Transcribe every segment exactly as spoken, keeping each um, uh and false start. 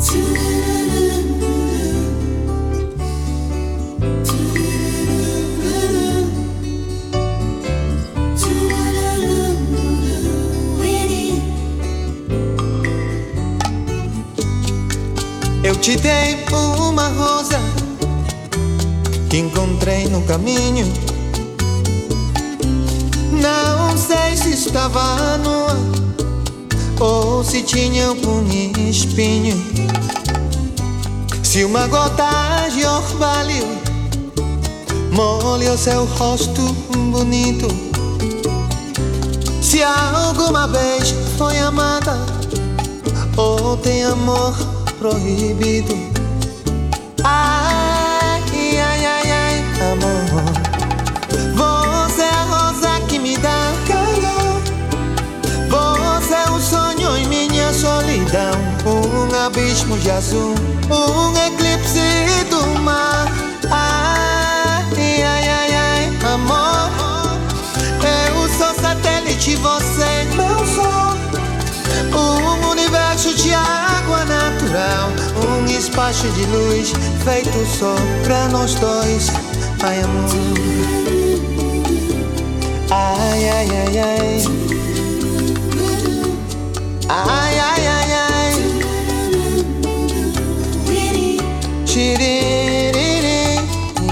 Eu te dei uma rosa que encontrei no caminho. Não sei se estava nua ou se tinha algum espinho. Se uma gota de orvalho molha o seu rosto bonito, se alguma vez foi amada ou tem amor proibido. Ai, ai, ai, ai, amor, você é a rosa que me dá calor. Você é um sonho em minha solidão, um abismo de azul, um eclipse do mar. Ai, ai, ai, ai, amor, eu sou satélite, você meu sol. Um universo de água natural, um espaço de luz feito só pra nós dois. Ai, amor, ai, ai, ai, ai, ai, ai, ai, ai, tiriri.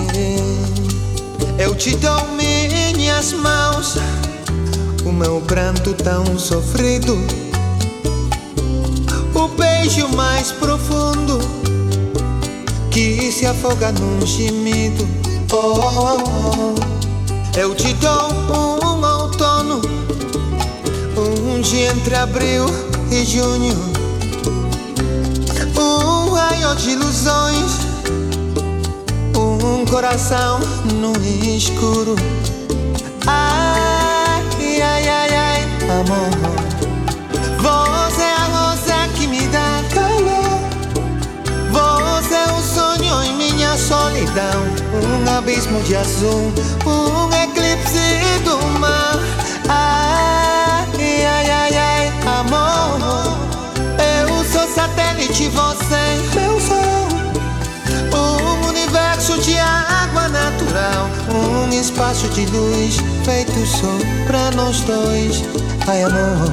Eu te dou minhas mãos, o meu pranto tão sofrido, o beijo mais profundo que se afoga num gemido. Oh, oh, oh. Eu te dou um outono, um dia entre abril e junho, um raio de ilusões, um coração no escuro. Ai, ai, ai, ai, amor, você é a rosa que me dá calor. Você é um sonho em minha solidão, um abismo de azul, um eclipse do mar. Ai, ai, ai, ai, amor, eu sou satélite, você meu sol. Um universo de água natural, um espaço de luz feito só pra nós dois. Ai, amor,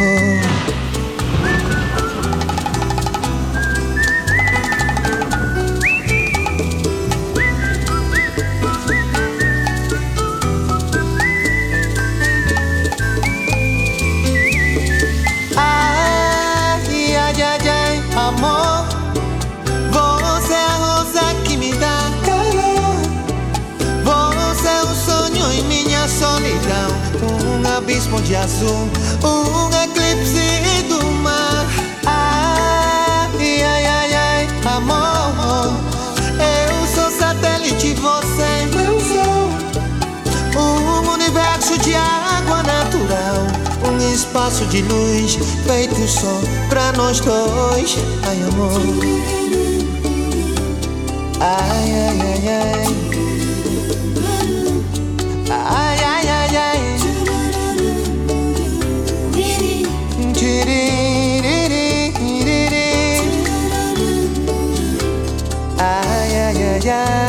amor, você é a rosa que me dá calor. Você é um sonho em minha solidão, um abismo de azul, um eclipse do mar. Ai, ai, ai, ai, amor, eu sou satélite, você meu sol. Um universo de água natural, um espaço de luz feito só pra nós dois. Ai, amor, ai, ai, ai, ai, ai, ai, ai, ai, tiriri, ai, ai, ai, ai.